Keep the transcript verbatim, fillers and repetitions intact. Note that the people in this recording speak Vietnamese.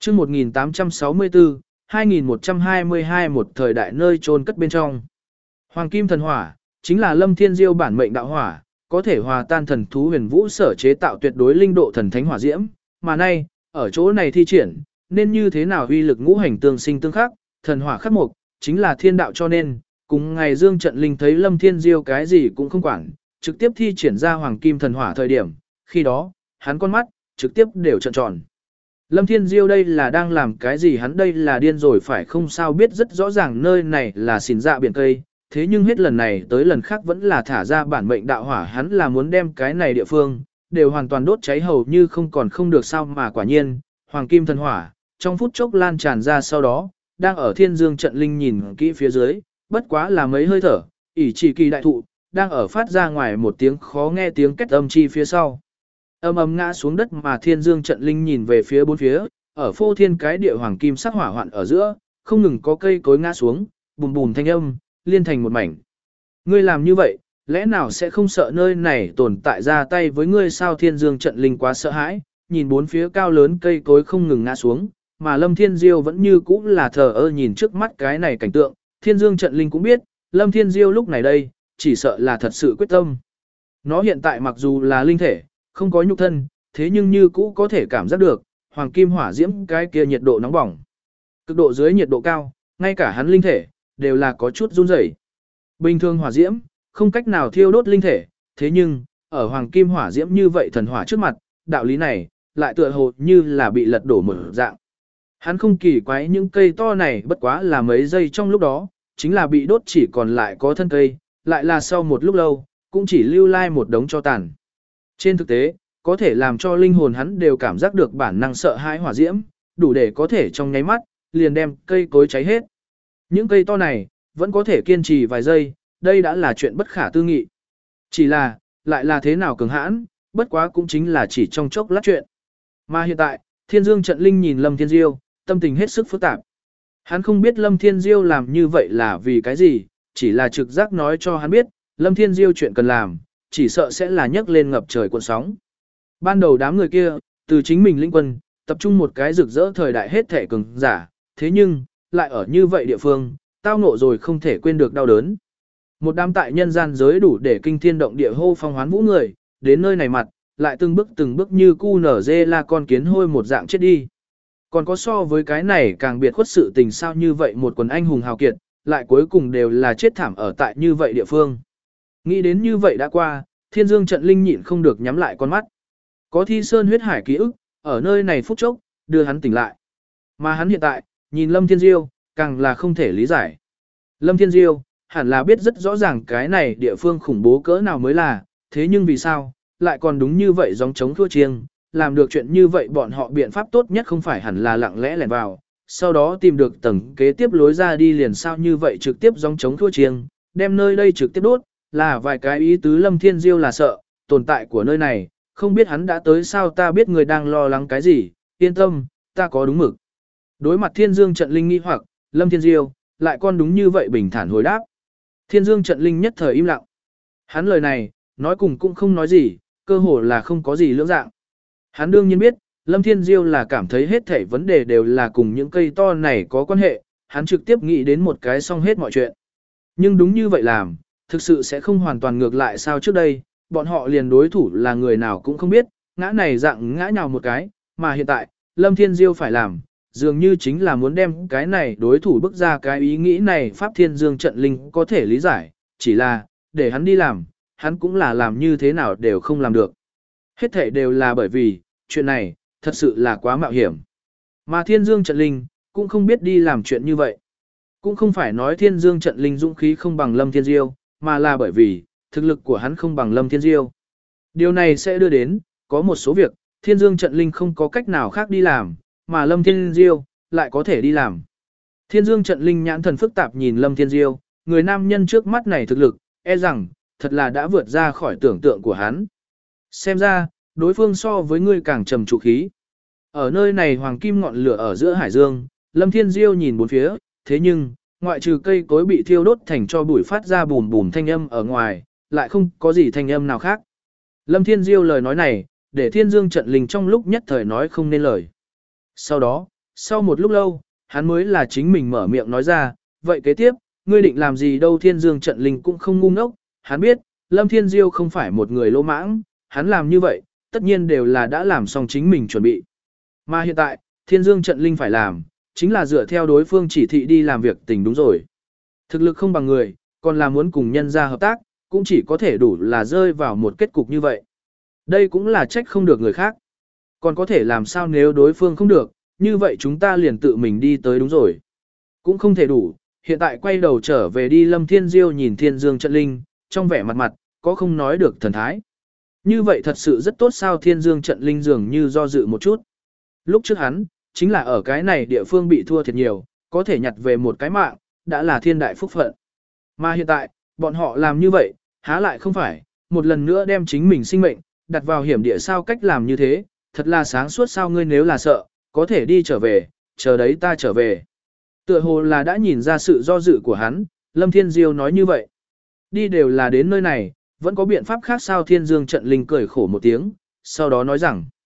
chương một nghìn tám trăm sáu mươi tư, hai nghìn một trăm hai mươi hai một thời đại nơi chôn cất bên trong. Hoàng kim thần hỏa, chính là Lâm Thiên Diêu bản mệnh đạo hỏa, có thể hòa tan thần thú huyền vũ sở chế tạo tuyệt đối linh độ thần thánh hỏa diễm, mà nay, ở chỗ này thi triển, nên như thế nào uy lực ngũ hành tương sinh tương khắc, thần hỏa khắc mục, chính là thiên đạo cho nên, cùng ngày Dương Trận Linh thấy Lâm Thiên Diêu cái gì cũng không quản, trực tiếp thi triển ra hoàng kim thần hỏa thời điểm, khi đó, hắn con mắt, trực tiếp đều trợn tròn. Lâm Thiên Diêu đây là đang làm cái gì, hắn đây là điên rồi phải không sao, biết rất rõ ràng nơi này là xỉn dạ biển cây, thế nhưng hết lần này tới lần khác vẫn là thả ra bản mệnh đạo hỏa, hắn là muốn đem cái này địa phương, đều hoàn toàn đốt cháy hầu như không còn không được sao, mà quả nhiên, hoàng kim thần hỏa, trong phút chốc lan tràn ra, sau đó, đang ở Thiên Dương Trận Linh nhìn kỹ phía dưới, bất quá là mấy hơi thở, ỷ chỉ kỳ đại thụ, đang ở phát ra ngoài một tiếng khó nghe tiếng két âm chi phía sau. Âm ầm ngã xuống đất, mà Thiên Dương Trận Linh nhìn về phía bốn phía, ở phô thiên cái địa hoàng kim sắc hỏa hoạn ở giữa, không ngừng có cây cối ngã xuống, bùm bùm thanh âm, liên thành một mảnh. Ngươi làm như vậy, lẽ nào sẽ không sợ nơi này tồn tại ra tay với ngươi sao? Thiên Dương Trận Linh quá sợ hãi, nhìn bốn phía cao lớn cây cối không ngừng ngã xuống, mà Lâm Thiên Diêu vẫn như cũ là thờ ơ nhìn trước mắt cái này cảnh tượng. Thiên Dương Trận Linh cũng biết, Lâm Thiên Diêu lúc này đây, chỉ sợ là thật sự quyết tâm. Nó hiện tại mặc dù là linh thể, không có nhục thân, thế nhưng như cũ có thể cảm giác được, hoàng kim hỏa diễm cái kia nhiệt độ nóng bỏng. Cực độ dưới nhiệt độ cao, ngay cả hắn linh thể, đều là có chút run rẩy. Bình thường hỏa diễm, không cách nào thiêu đốt linh thể, thế nhưng, ở hoàng kim hỏa diễm như vậy thần hỏa trước mặt, đạo lý này, lại tựa hồ như là bị lật đổ một dạng. Hắn không kỳ quái những cây to này bất quá là mấy giây trong lúc đó, chính là bị đốt chỉ còn lại có thân cây, lại là sau một lúc lâu, cũng chỉ lưu lai một đống tro tàn. Trên thực tế, có thể làm cho linh hồn hắn đều cảm giác được bản năng sợ hãi hỏa diễm, đủ để có thể trong nháy mắt, liền đem cây cối cháy hết. Những cây to này, vẫn có thể kiên trì vài giây, đây đã là chuyện bất khả tư nghị. Chỉ là, lại là thế nào cường hãn, bất quá cũng chính là chỉ trong chốc lát chuyện. Mà hiện tại, Thiên Dương Trận Linh nhìn Lâm Thiên Diêu, tâm tình hết sức phức tạp. Hắn không biết Lâm Thiên Diêu làm như vậy là vì cái gì, chỉ là trực giác nói cho hắn biết, Lâm Thiên Diêu chuyện cần làm, chỉ sợ sẽ là nhấc lên ngập trời cuộn sóng. Ban đầu đám người kia, từ chính mình linh quân, tập trung một cái rực rỡ thời đại hết thể cường giả, thế nhưng, lại ở như vậy địa phương, tao ngộ rồi không thể quên được đau đớn. Một đám tại nhân gian giới đủ để kinh thiên động địa hô phong hoán vũ người, đến nơi này mặt, lại từng bước từng bước như cu nở dê la con kiến hôi một dạng chết đi. Còn có so với cái này càng biệt khuất sự tình sao, như vậy một quần anh hùng hào kiệt, lại cuối cùng đều là chết thảm ở tại như vậy địa phương. Nghĩ đến như vậy đã qua, Thiên Dương Trận Linh nhịn không được nhắm lại con mắt. Có thi sơn huyết hải ký ức, ở nơi này phút chốc, đưa hắn tỉnh lại. Mà hắn hiện tại, nhìn Lâm Thiên Diêu, càng là không thể lý giải. Lâm Thiên Diêu, hẳn là biết rất rõ ràng cái này địa phương khủng bố cỡ nào mới là, thế nhưng vì sao, lại còn đúng như vậy gióng trống thua chiêng, làm được chuyện như vậy bọn họ biện pháp tốt nhất không phải hẳn là lặng lẽ lẻn vào, sau đó tìm được tầng kế tiếp lối ra đi liền sao, như vậy trực tiếp gióng trống thua chiêng, đem nơi đây trực tiếp đốt, là vài cái ý tứ. Lâm Thiên Diêu là sợ, tồn tại của nơi này, không biết hắn đã tới sao, ta biết người đang lo lắng cái gì, yên tâm, ta có đúng mực. Đối mặt Thiên Dương Trận Linh nghi hoặc, Lâm Thiên Diêu, lại còn đúng như vậy bình thản hồi đáp. Thiên Dương Trận Linh nhất thời im lặng. Hắn lời này, nói cùng cũng không nói gì, cơ hồ là không có gì lưỡng dạng. Hắn đương nhiên biết, Lâm Thiên Diêu là cảm thấy hết thảy vấn đề đều là cùng những cây to này có quan hệ, hắn trực tiếp nghĩ đến một cái xong hết mọi chuyện. Nhưng đúng như vậy làm, thực sự sẽ không hoàn toàn ngược lại sao, trước đây, bọn họ liền đối thủ là người nào cũng không biết, ngã này dạng ngã nhào một cái, mà hiện tại, Lâm Thiên Diêu phải làm, dường như chính là muốn đem cái này đối thủ bức ra cái ý nghĩ này. Pháp Thiên Dương Trận Linh có thể lý giải, chỉ là, để hắn đi làm, hắn cũng là làm như thế nào đều không làm được. Hết thể đều là bởi vì, chuyện này, thật sự là quá mạo hiểm. Mà Thiên Dương Trận Linh, cũng không biết đi làm chuyện như vậy. Cũng không phải nói Thiên Dương Trận Linh dũng khí không bằng Lâm Thiên Diêu, mà là bởi vì, thực lực của hắn không bằng Lâm Thiên Diêu. Điều này sẽ đưa đến, có một số việc, Thiên Dương Trận Linh không có cách nào khác đi làm, mà Lâm Thiên Diêu, lại có thể đi làm. Thiên Dương Trận Linh nhãn thần phức tạp nhìn Lâm Thiên Diêu, người nam nhân trước mắt này thực lực, e rằng, thật là đã vượt ra khỏi tưởng tượng của hắn. Xem ra, đối phương so với ngươi càng trầm trụ khí. Ở nơi này hoàng kim ngọn lửa ở giữa hải dương, Lâm Thiên Diêu nhìn bốn phía, thế nhưng, ngoại trừ cây cối bị thiêu đốt thành cho bụi phát ra bùm bùm thanh âm ở ngoài, lại không có gì thanh âm nào khác. Lâm Thiên Diêu lời nói này, để Thiên Dương Trận Linh trong lúc nhất thời nói không nên lời. Sau đó, Sau một lúc lâu, hắn mới là chính mình mở miệng nói ra, vậy kế tiếp, ngươi định làm gì đâu. Thiên Dương trận linh cũng không ngu ngốc, hắn biết, Lâm Thiên Diêu không phải một người lỗ mãng, hắn làm như vậy, tất nhiên đều là đã làm xong chính mình chuẩn bị. Mà hiện tại, Thiên Dương trận linh phải làm, chính là dựa theo đối phương chỉ thị đi làm việc tình đúng rồi. Thực lực không bằng người, còn là muốn cùng nhân ra hợp tác, cũng chỉ có thể đủ là rơi vào một kết cục như vậy. Đây cũng là trách không được người khác. Còn có thể làm sao nếu đối phương không được, như vậy chúng ta liền tự mình đi tới đúng rồi. Cũng không thể đủ, hiện tại quay đầu trở về đi. Lâm Thiên Diêu nhìn Thiên Dương trận linh, trong vẻ mặt mặt, có không nói được thần thái. Như vậy thật sự rất tốt sao? Thiên Dương trận linh dường như do dự một chút. Lúc trước hắn, chính là ở cái này địa phương bị thua thiệt nhiều, có thể nhặt về một cái mạng, đã là thiên đại phúc phận. Mà hiện tại, bọn họ làm như vậy, há lại không phải, một lần nữa đem chính mình sinh mệnh, đặt vào hiểm địa sao? Cách làm như thế, thật là sáng suốt sao? Ngươi nếu là sợ, có thể đi trở về, chờ đấy ta trở về. Tựa hồ là đã nhìn ra sự do dự của hắn, Lâm Thiên Diêu nói như vậy. Đi đều là đến nơi này, vẫn có biện pháp khác sao? Thiên Dương trận linh cười khổ một tiếng, sau đó nói rằng,